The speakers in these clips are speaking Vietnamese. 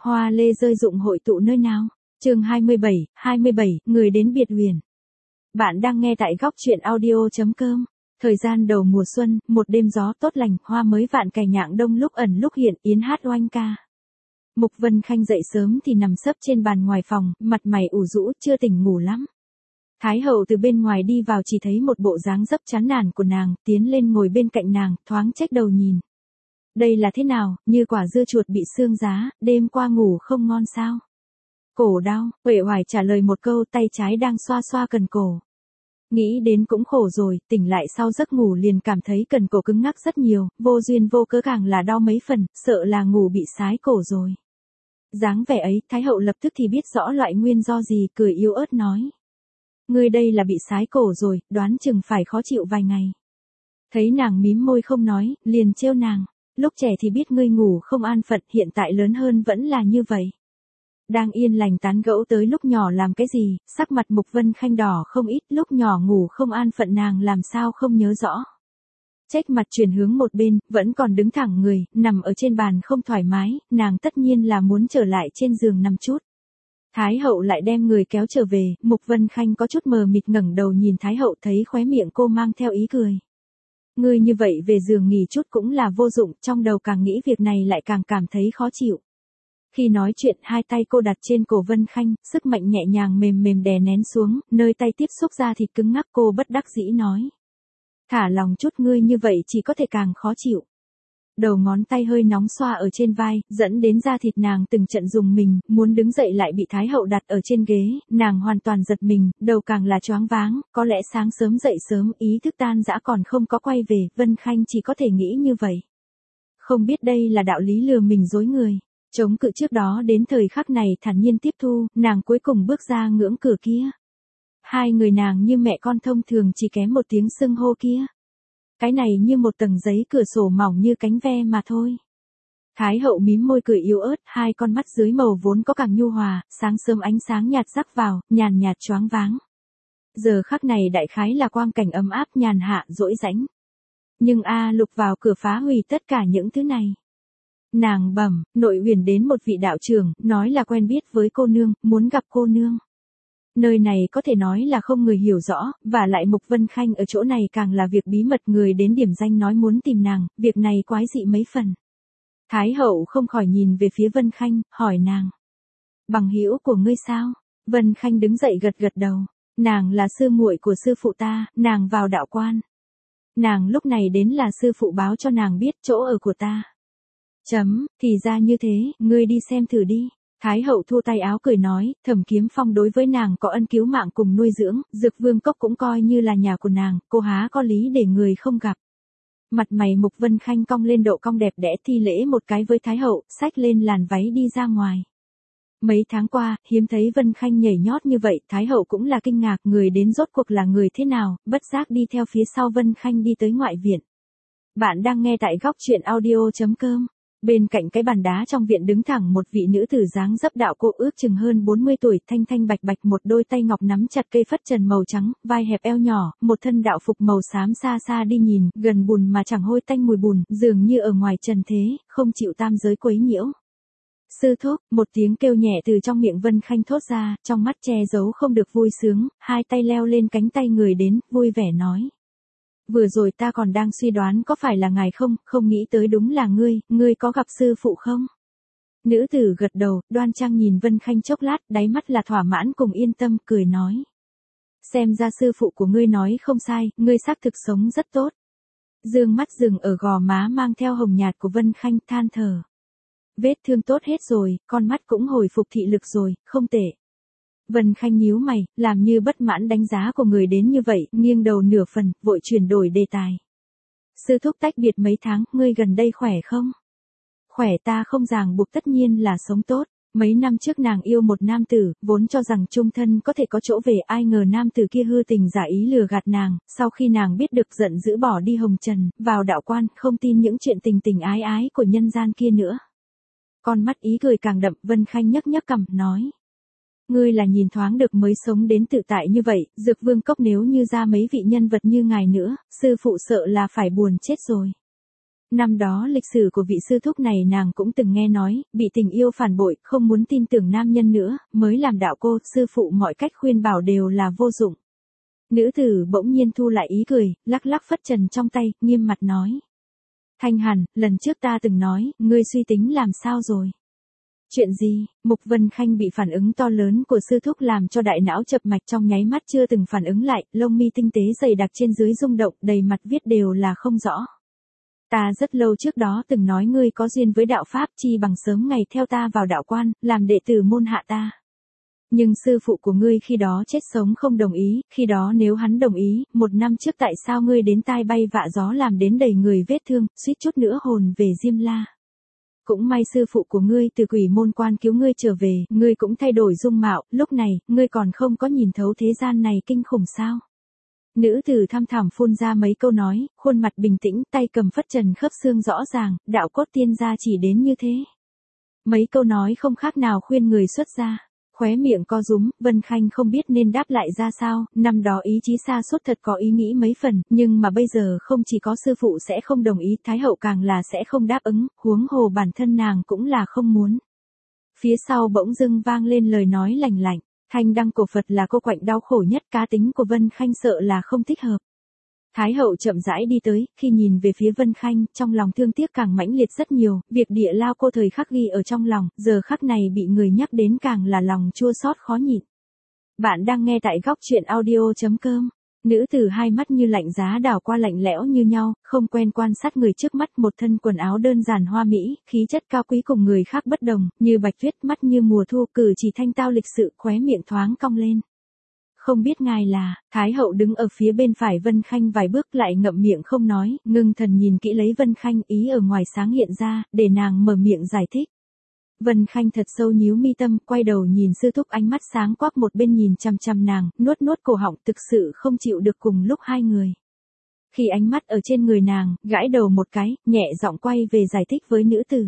Hoa lê rơi rụng hội tụ nơi nào? Chương 27, người đến biệt huyền. Bạn đang nghe tại góc truyện audio.com. Thời gian đầu mùa xuân, một đêm gió tốt lành, hoa mới vạn cài nhạng đông lúc ẩn lúc hiện, yến hát oanh ca. Mục Vân Khanh dậy sớm thì nằm sấp trên bàn ngoài phòng, mặt mày ủ rũ, chưa tỉnh ngủ lắm. Thái hậu từ bên ngoài đi vào chỉ thấy một bộ dáng dấp chán nản của nàng, tiến lên ngồi bên cạnh nàng, thoáng trách đầu nhìn. Đây là thế nào, như quả dưa chuột bị xương giá, đêm qua ngủ không ngon sao? Cổ đau, uể oải trả lời một câu, tay trái đang xoa xoa cần cổ. Nghĩ đến cũng khổ rồi, tỉnh lại sau giấc ngủ liền cảm thấy cần cổ cứng ngắc rất nhiều, vô duyên vô cớ càng là đau mấy phần, sợ là ngủ bị sái cổ rồi. Dáng vẻ ấy, Thái hậu lập tức thì biết rõ loại nguyên do gì, cười yếu ớt nói. Ngươi đây là bị sái cổ rồi, đoán chừng phải khó chịu vài ngày. Thấy nàng mím môi không nói, liền trêu nàng. Lúc trẻ thì biết ngươi ngủ không an phận, hiện tại lớn hơn vẫn là như vậy. Đang yên lành tán gẫu tới lúc nhỏ làm cái gì, sắc mặt Mục Vân Khanh đỏ không ít, lúc nhỏ ngủ không an phận nàng làm sao không nhớ rõ. Trách mặt chuyển hướng một bên, vẫn còn đứng thẳng người, nằm ở trên bàn không thoải mái, nàng tất nhiên là muốn trở lại trên giường nằm chút. Thái hậu lại đem người kéo trở về, Mục Vân Khanh có chút mờ mịt ngẩng đầu nhìn Thái hậu thấy khóe miệng cô mang theo ý cười. Ngươi như vậy về giường nghỉ chút cũng là vô dụng, trong đầu càng nghĩ việc này lại càng cảm thấy khó chịu. Khi nói chuyện, hai tay cô đặt trên cổ Vân Khanh, sức mạnh nhẹ nhàng mềm mềm đè nén xuống, nơi tay tiếp xúc ra thịt cứng ngắc, cô bất đắc dĩ nói. Thả lòng chút, ngươi như vậy chỉ có thể càng khó chịu. Đầu ngón tay hơi nóng xoa ở trên vai, dẫn đến da thịt nàng từng trận rùng mình, muốn đứng dậy lại bị Thái hậu đặt ở trên ghế, nàng hoàn toàn giật mình, đầu càng là choáng váng, có lẽ sáng sớm dậy sớm, ý thức tan dã còn không có quay về, Vân Khanh chỉ có thể nghĩ như vậy. Không biết đây là đạo lý lừa mình dối người. Chống cự trước đó đến thời khắc này thản nhiên tiếp thu, nàng cuối cùng bước ra ngưỡng cửa kia. Hai người nàng như mẹ con thông thường chỉ kém một tiếng xưng hô kia. Cái này như một tầng giấy cửa sổ mỏng như cánh ve mà thôi. Thái hậu mím môi cười yếu ớt, hai con mắt dưới màu vốn có càng nhu hòa, sáng sớm ánh sáng nhạt rắc vào, nhàn nhạt choáng váng. Giờ khắc này đại khái là quang cảnh ấm áp nhàn hạ dỗi rãnh. Nhưng Lục vào cửa phá hủy tất cả những thứ này. Nàng bẩm, nội huyền đến một vị đạo trưởng, nói là quen biết với cô nương, muốn gặp cô nương. Nơi này có thể nói là không người hiểu rõ, và lại Mục Vân Khanh ở chỗ này càng là việc bí mật, người đến điểm danh nói muốn tìm nàng, việc này quái dị mấy phần. Thái hậu không khỏi nhìn về phía Vân Khanh, hỏi nàng. Bằng hữu của ngươi sao? Vân Khanh đứng dậy gật gật đầu. Nàng là sư muội của sư phụ ta, nàng vào đạo quan. Nàng lúc này đến là sư phụ báo cho nàng biết chỗ ở của ta. Thì ra như thế, ngươi đi xem thử đi. Thái hậu thua tay áo cười nói, Thẩm Kiếm Phong đối với nàng có ân cứu mạng cùng nuôi dưỡng, Dược Vương Cốc cũng coi như là nhà của nàng, cô há có lý để người không gặp. Mặt mày Mục Vân Khanh cong lên độ cong đẹp đẽ, thi lễ một cái với Thái hậu, xách lên làn váy đi ra ngoài. Mấy tháng qua, hiếm thấy Vân Khanh nhảy nhót như vậy, Thái hậu cũng là kinh ngạc, người đến rốt cuộc là người thế nào, bất giác đi theo phía sau Vân Khanh đi tới ngoại viện. Bạn đang nghe tại góc truyện audio.com. Bên cạnh cái bàn đá trong viện đứng thẳng một vị nữ tử dáng dấp đạo cô ước chừng hơn 40 tuổi, thanh thanh bạch bạch, một đôi tay ngọc nắm chặt cây phất trần màu trắng, vai hẹp eo nhỏ, một thân đạo phục màu xám, xa xa đi nhìn, gần bùn mà chẳng hôi tanh mùi bùn, dường như ở ngoài trần thế, không chịu tam giới quấy nhiễu. Sư thúc, một tiếng kêu nhẹ từ trong miệng Vân Khanh thốt ra, trong mắt che giấu không được vui sướng, hai tay leo lên cánh tay người đến, vui vẻ nói. Vừa rồi ta còn đang suy đoán có phải là ngài không, không nghĩ tới đúng là ngươi có gặp sư phụ không? Nữ tử gật đầu, đoan trang nhìn Vân Khanh chốc lát, đáy mắt là thỏa mãn cùng yên tâm, cười nói. Xem ra sư phụ của ngươi nói không sai, ngươi xác thực sống rất tốt. Dương mắt dừng ở gò má mang theo hồng nhạt của Vân Khanh, than thở. Vết thương tốt hết rồi, con mắt cũng hồi phục thị lực rồi, không tệ. Vân Khanh nhíu mày, làm như bất mãn đánh giá của người đến như vậy, nghiêng đầu nửa phần, vội chuyển đổi đề tài. Sư thúc tách biệt mấy tháng, ngươi gần đây khỏe không? Khỏe, ta không ràng buộc, tất nhiên là sống tốt. Mấy năm trước nàng yêu một nam tử, vốn cho rằng chung thân có thể có chỗ về, ai ngờ nam tử kia hư tình giả ý lừa gạt nàng, sau khi nàng biết được giận dữ bỏ đi hồng trần, vào đạo quan, không tin những chuyện tình tình ái ái của nhân gian kia nữa. Con mắt ý cười càng đậm, Vân Khanh nhấc nhấc cằm, nói. Ngươi là nhìn thoáng được mới sống đến tự tại như vậy, Dược Vương Cốc nếu như ra mấy vị nhân vật như ngài nữa, sư phụ sợ là phải buồn chết rồi. Năm đó lịch sử của vị sư thúc này nàng cũng từng nghe nói, bị tình yêu phản bội, không muốn tin tưởng nam nhân nữa, mới làm đạo cô, sư phụ mọi cách khuyên bảo đều là vô dụng. Nữ tử bỗng nhiên thu lại ý cười, lắc lắc phất trần trong tay, nghiêm mặt nói. Thanh Hàn, lần trước ta từng nói, ngươi suy tính làm sao rồi? Chuyện gì? Mục Vân Khanh bị phản ứng to lớn của sư thúc làm cho đại não chập mạch, trong nháy mắt chưa từng phản ứng lại, lông mi tinh tế dày đặc trên dưới rung động, đầy mặt viết đều là không rõ. Ta rất lâu trước đó từng nói ngươi có duyên với đạo Pháp, chi bằng sớm ngày theo ta vào đạo quan, làm đệ tử môn hạ ta. Nhưng sư phụ của ngươi khi đó chết sống không đồng ý, khi đó nếu hắn đồng ý, 1 năm trước tại sao ngươi đến tai bay vạ gió làm đến đầy người vết thương, suýt chút nữa hồn về Diêm La. Cũng may sư phụ của ngươi từ quỷ môn quan cứu ngươi trở về, ngươi cũng thay đổi dung mạo, lúc này, ngươi còn không có nhìn thấu thế gian này kinh khủng sao? Nữ tử thăm thẳm phun ra mấy câu nói, khuôn mặt bình tĩnh, tay cầm phất trần khớp xương rõ ràng, đạo cốt tiên gia chỉ đến như thế. Mấy câu nói không khác nào khuyên người xuất gia. Khóe miệng co rúm, Vân Khanh không biết nên đáp lại ra sao, năm đó ý chí xa suốt thật có ý nghĩ mấy phần, nhưng mà bây giờ không chỉ có sư phụ sẽ không đồng ý, Thái hậu càng là sẽ không đáp ứng, huống hồ bản thân nàng cũng là không muốn. Phía sau bỗng dưng vang lên lời nói lành lạnh, Thanh đăng cổ Phật là cô quạnh đau khổ nhất, cá tính của Vân Khanh sợ là không thích hợp. Thái hậu chậm rãi đi tới, khi nhìn về phía Vân Khanh, trong lòng thương tiếc càng mãnh liệt rất nhiều, việc địa lao cô thời khắc ghi ở trong lòng, giờ khắc này bị người nhắc đến càng là lòng chua xót khó nhịn. Bạn đang nghe tại góc truyện audio.com. Nữ tử hai mắt như lạnh giá đảo qua lạnh lẽo như nhau, không quen quan sát người trước mắt, một thân quần áo đơn giản hoa mỹ, khí chất cao quý cùng người khác bất đồng, như bạch tuyết, mắt như mùa thu, cử chỉ thanh tao lịch sự, khóe miệng thoáng cong lên. Không biết ngài là, Thái hậu đứng ở phía bên phải Vân Khanh vài bước lại ngậm miệng không nói, ngưng thần nhìn kỹ lấy Vân Khanh, ý ở ngoài sáng hiện ra, để nàng mở miệng giải thích. Vân Khanh thật sâu nhíu mi tâm, quay đầu nhìn sư thúc, ánh mắt sáng quắc một bên nhìn chằm chằm nàng, nuốt nuốt cổ họng, thực sự không chịu được cùng lúc hai người. Khi ánh mắt ở trên người nàng, gãi đầu một cái, nhẹ giọng quay về giải thích với nữ tử.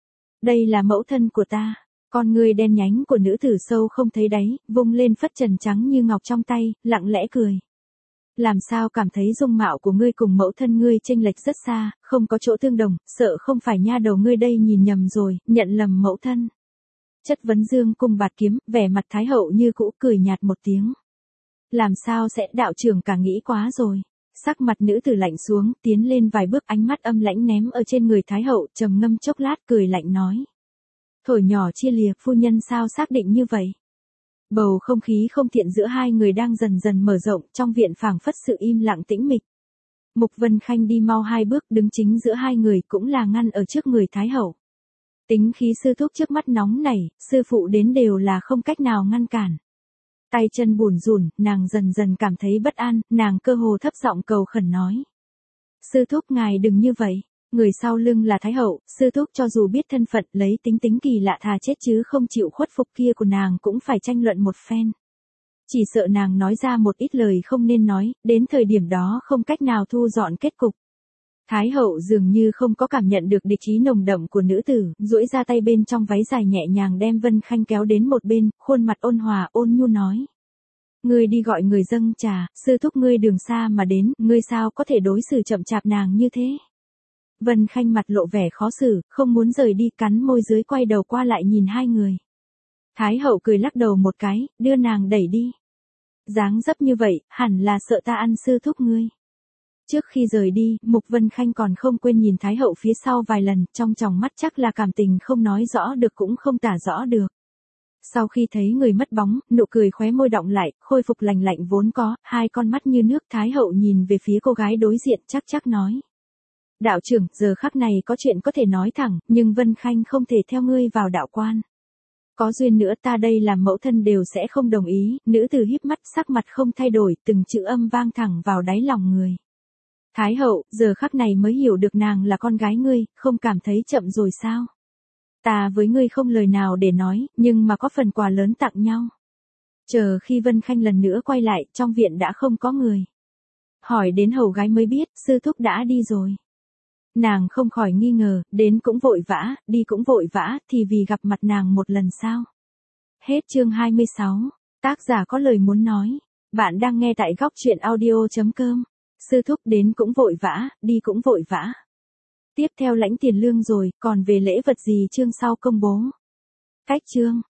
Đây là mẫu thân của ta. Con ngươi đen nhánh của nữ tử sâu không thấy đáy, vung lên phất trần trắng như ngọc trong tay, lặng lẽ cười. Làm sao cảm thấy dung mạo của ngươi cùng mẫu thân ngươi chênh lệch rất xa, không có chỗ tương đồng, sợ không phải nha đầu ngươi đây nhìn nhầm rồi, nhận lầm mẫu thân. Chất vấn dương cung bạt kiếm, vẻ mặt Thái hậu như cũ, cười nhạt một tiếng. Làm sao sẽ, đạo trưởng cả nghĩ quá rồi. Sắc mặt nữ tử lạnh xuống, tiến lên vài bước, ánh mắt âm lãnh ném ở trên người Thái hậu, trầm ngâm chốc lát, cười lạnh nói. Thổi nhỏ chia lìa, phu nhân sao xác định như vậy? Bầu không khí không thiện giữa hai người đang dần dần mở rộng, trong viện phảng phất sự im lặng tĩnh mịch. Mục Vân Khanh đi mau 2 bước, đứng chính giữa hai người, cũng là ngăn ở trước người Thái hậu. Tính khí sư thúc trước mắt nóng nảy, sư phụ đến đều là không cách nào ngăn cản. Tay chân bủn rủn, nàng dần dần cảm thấy bất an, nàng cơ hồ thấp giọng cầu khẩn nói. Sư thúc ngài đừng như vậy. Người sau lưng là Thái hậu, sư thúc cho dù biết thân phận, lấy tính kỳ lạ thà chết chứ không chịu khuất phục kia của nàng cũng phải tranh luận một phen. Chỉ sợ nàng nói ra một ít lời không nên nói, đến thời điểm đó không cách nào thu dọn kết cục. Thái hậu dường như không có cảm nhận được địch ý nồng đậm của nữ tử, duỗi ra tay bên trong váy dài nhẹ nhàng đem Vân Khanh kéo đến một bên, khuôn mặt ôn hòa ôn nhu nói. Ngươi đi gọi người dâng trà, sư thúc ngươi đường xa mà đến, ngươi sao có thể đối xử chậm chạp nàng như thế? Vân Khanh mặt lộ vẻ khó xử, không muốn rời đi, cắn môi dưới quay đầu qua lại nhìn hai người. Thái hậu cười lắc đầu một cái, đưa nàng đẩy đi. Dáng dấp như vậy, hẳn là sợ ta ăn sư thúc ngươi. Trước khi rời đi, Mục Vân Khanh còn không quên nhìn Thái hậu phía sau vài lần, trong tròng mắt chắc là cảm tình không nói rõ được cũng không tả rõ được. Sau khi thấy người mất bóng, nụ cười khóe môi đọng lại, khôi phục lành lạnh vốn có, hai con mắt như nước. Thái hậu nhìn về phía cô gái đối diện chắc nói. Đạo trưởng, giờ khắc này có chuyện có thể nói thẳng, nhưng Vân Khanh không thể theo ngươi vào đạo quan. Có duyên nữa ta đây làm mẫu thân đều sẽ không đồng ý, nữ tử híp mắt sắc mặt không thay đổi, từng chữ âm vang thẳng vào đáy lòng người. Thái hậu, giờ khắc này mới hiểu được nàng là con gái ngươi, không cảm thấy chậm rồi sao? Ta với ngươi không lời nào để nói, nhưng mà có phần quà lớn tặng nhau. Chờ khi Vân Khanh lần nữa quay lại, trong viện đã không có người. Hỏi đến hầu gái mới biết, sư thúc đã đi rồi. Nàng không khỏi nghi ngờ, đến cũng vội vã, đi cũng vội vã, thì vì gặp mặt nàng một lần sao? Hết chương 26. Tác giả có lời muốn nói. Bạn đang nghe tại góc truyện audio.com. Sư thúc đến cũng vội vã, đi cũng vội vã. Tiếp theo lãnh tiền lương rồi, còn về lễ vật gì chương sau công bố. Cách chương